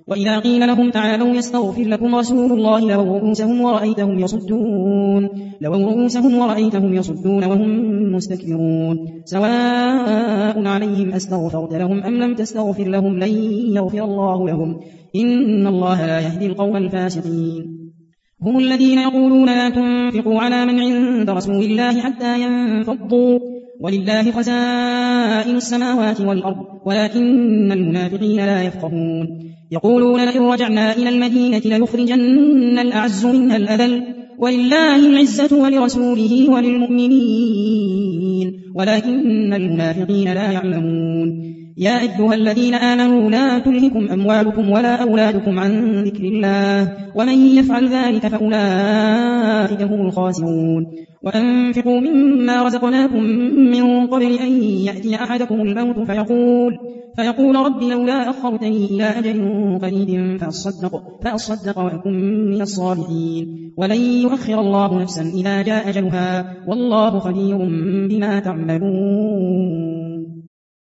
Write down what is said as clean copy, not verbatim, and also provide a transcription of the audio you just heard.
وإذا قيل لهم تعالوا يستغفر لكم رسول الله لووا رؤوسهم ورأيتهم يصدون وهم مستكبرون سواء عليهم أستغفرت لهم أم لم تستغفر لهم لن يغفر الله لهم إن الله لا يهدي القوم الفاسقين هم الذين يقولون لا تنفقوا على من عند رسول الله حتى ينفضوا ولله خزائن السماوات والأرض ولكن المنافقين لا يفقهون يقولون لئن رجعنا إلى المدينة ليخرجن الأعز منها الأذل ولله العزة ولرسوله وللمؤمنين ولكن المنافقين لا يعلمون يا أيها الذين آمنوا لا تلهكم أموالكم ولا أولادكم عن ذكر الله ومن يفعل ذلك فأولئك هم الخاسرون وأنفقوا مما رزقناكم من قبل أن يأتي أحدكم الموت فيقول رب لولا أخرتني إلى أجل قريب فأصدق وأكن من الصالحين ولن يؤخر الله نفسا إذا جاء أجلها والله خبير بما تعملون